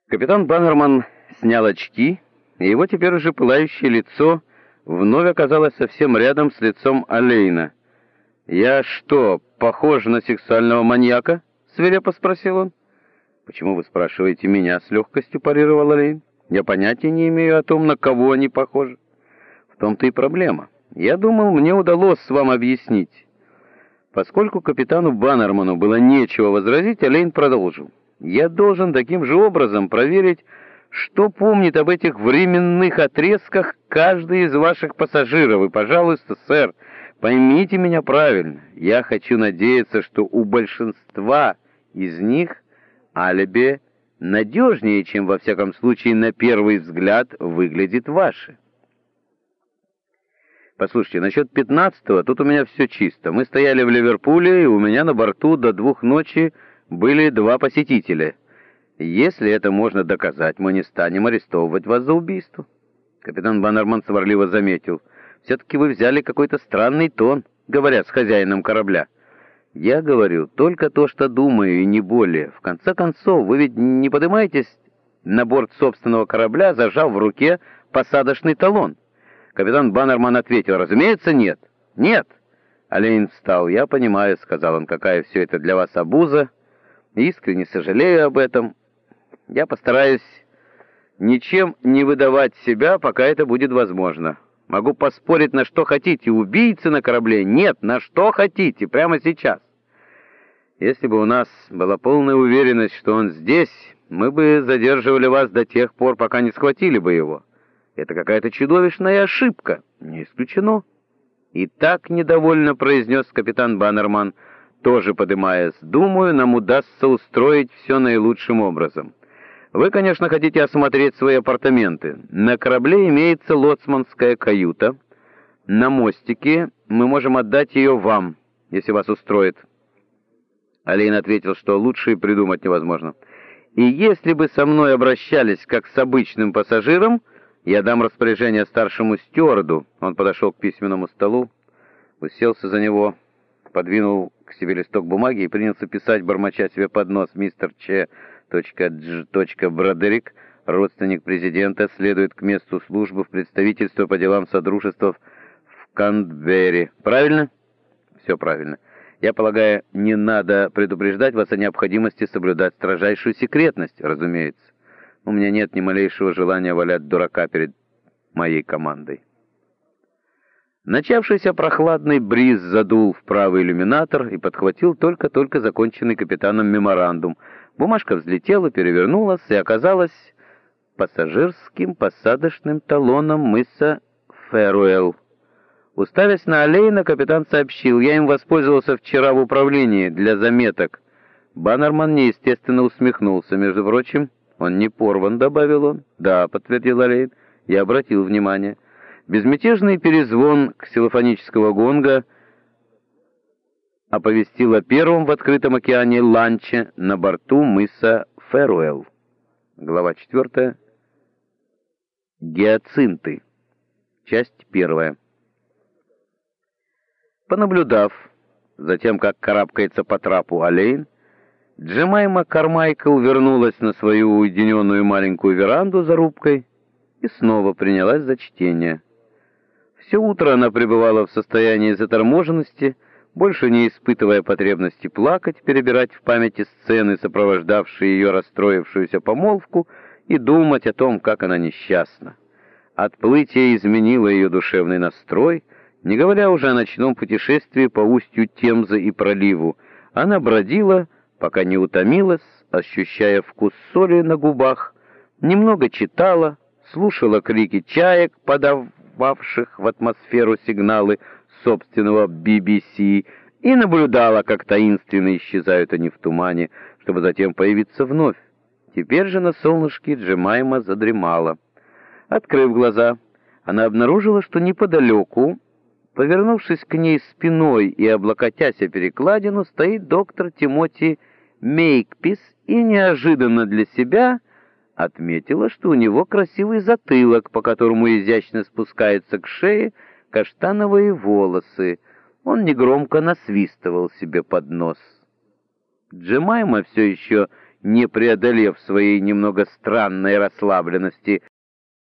Капитан Баннерман снял очки, и его теперь уже пылающее лицо вновь оказалось совсем рядом с лицом Олейна. «Я что, похож на сексуального маньяка?» — свирепо спросил он. «Почему вы спрашиваете меня?» — с легкостью парировал Олейн. «Я понятия не имею о том, на кого они похожи. В том-то и проблема. Я думал, мне удалось вам объяснить». Поскольку капитану Баннерману было нечего возразить, Олейн продолжил. «Я должен таким же образом проверить, что помнит об этих временных отрезках каждый из ваших пассажиров. И, пожалуйста, сэр, поймите меня правильно. Я хочу надеяться, что у большинства из них алиби надежнее, чем, во всяком случае, на первый взгляд выглядит ваше. Послушайте, насчет 15-го, тут у меня все чисто. Мы стояли в Ливерпуле, и у меня на борту до 2 ночи были 2 посетителя. Если это можно доказать, мы не станем арестовывать вас за убийство». Капитан Баннерман сварливо заметил. «Все-таки вы взяли какой-то странный тон, говоря с хозяином корабля». «Я говорю только то, что думаю, и не более. В конце концов, вы ведь не поднимаетесь на борт собственного корабля, зажав в руке посадочный талон». Капитан Баннерман ответил: «Разумеется, нет». «Нет!» Олейн встал. «Я понимаю», — сказал он, — «какая все это для вас обуза. Искренне сожалею об этом. Я постараюсь ничем не выдавать себя, пока это будет возможно. Могу поспорить на что хотите. Убийцы на корабле? Нет, на что хотите, прямо сейчас. Если бы у нас была полная уверенность, что он здесь, мы бы задерживали вас до тех пор, пока не схватили бы его. Это какая-то чудовищная ошибка». «Не исключено». «И так недовольно», — произнес капитан Баннерман, тоже подымаясь. «Думаю, нам удастся устроить все наилучшим образом. Вы, конечно, хотите осмотреть свои апартаменты. На корабле имеется лоцманская каюта. На мостике мы можем отдать ее вам, если вас устроит». Олейн ответил, что лучше и придумать невозможно. «И если бы со мной обращались как с обычным пассажиром, я дам распоряжение старшему стюарду». Он подошел к письменному столу, уселся за него, подвинул к себе листок бумаги и принялся писать, бормоча себе под нос: «Мистер Ч. Дж. Бродерик, родственник президента, следует к месту службы в представительство по делам содружества в Кантберри». Правильно? Все правильно. Я полагаю, не надо предупреждать вас о необходимости соблюдать строжайшую секретность, разумеется. У меня нет ни малейшего желания валять дурака перед моей командой. Начавшийся прохладный бриз задул в правый иллюминатор и подхватил только-только законченный капитаном меморандум. Бумажка взлетела, перевернулась и оказалась пассажирским посадочным талоном мыса Фэруэлл. Уставясь на Олейна, капитан сообщил: «Я им воспользовался вчера в управлении для заметок». Баннерман неестественно усмехнулся. «Между прочим, он не порван», — добавил он. «Да», — подтвердил Олейн, — «я обратил внимание». Безмятежный перезвон ксилофонического гонга оповестил о первом в открытом океане ланче на борту мыса Фэруэлл. Глава 4. Гиацинты. Часть 1. Понаблюдав за тем, как карабкается по трапу Олейн, Джемайма Кармайкл вернулась на свою уединенную маленькую веранду за рубкой и снова принялась за чтение. Все утро она пребывала в состоянии заторможенности, больше не испытывая потребности плакать, перебирать в памяти сцены, сопровождавшие ее расстроившуюся помолвку, и думать о том, как она несчастна. Отплытие изменило ее душевный настрой, не говоря уже о ночном путешествии по устью Темзы и проливу. Она бродила, пока не утомилась, ощущая вкус соли на губах, немного читала, слушала крики чаек, подававших в атмосферу сигналы собственного BBC, и наблюдала, как таинственно исчезают они в тумане, чтобы затем появиться вновь. Теперь же на солнышке Джемайма задремала. Открыв глаза, она обнаружила, что неподалеку, повернувшись к ней спиной и облокотясь о перекладину, стоит доктор Тимоти Мейкпис и неожиданно для себя отметила, что у него красивый затылок, по которому изящно спускаются к шее каштановые волосы. Он негромко насвистывал себе под нос. Джемайма, все еще не преодолев своей немного странной расслабленности,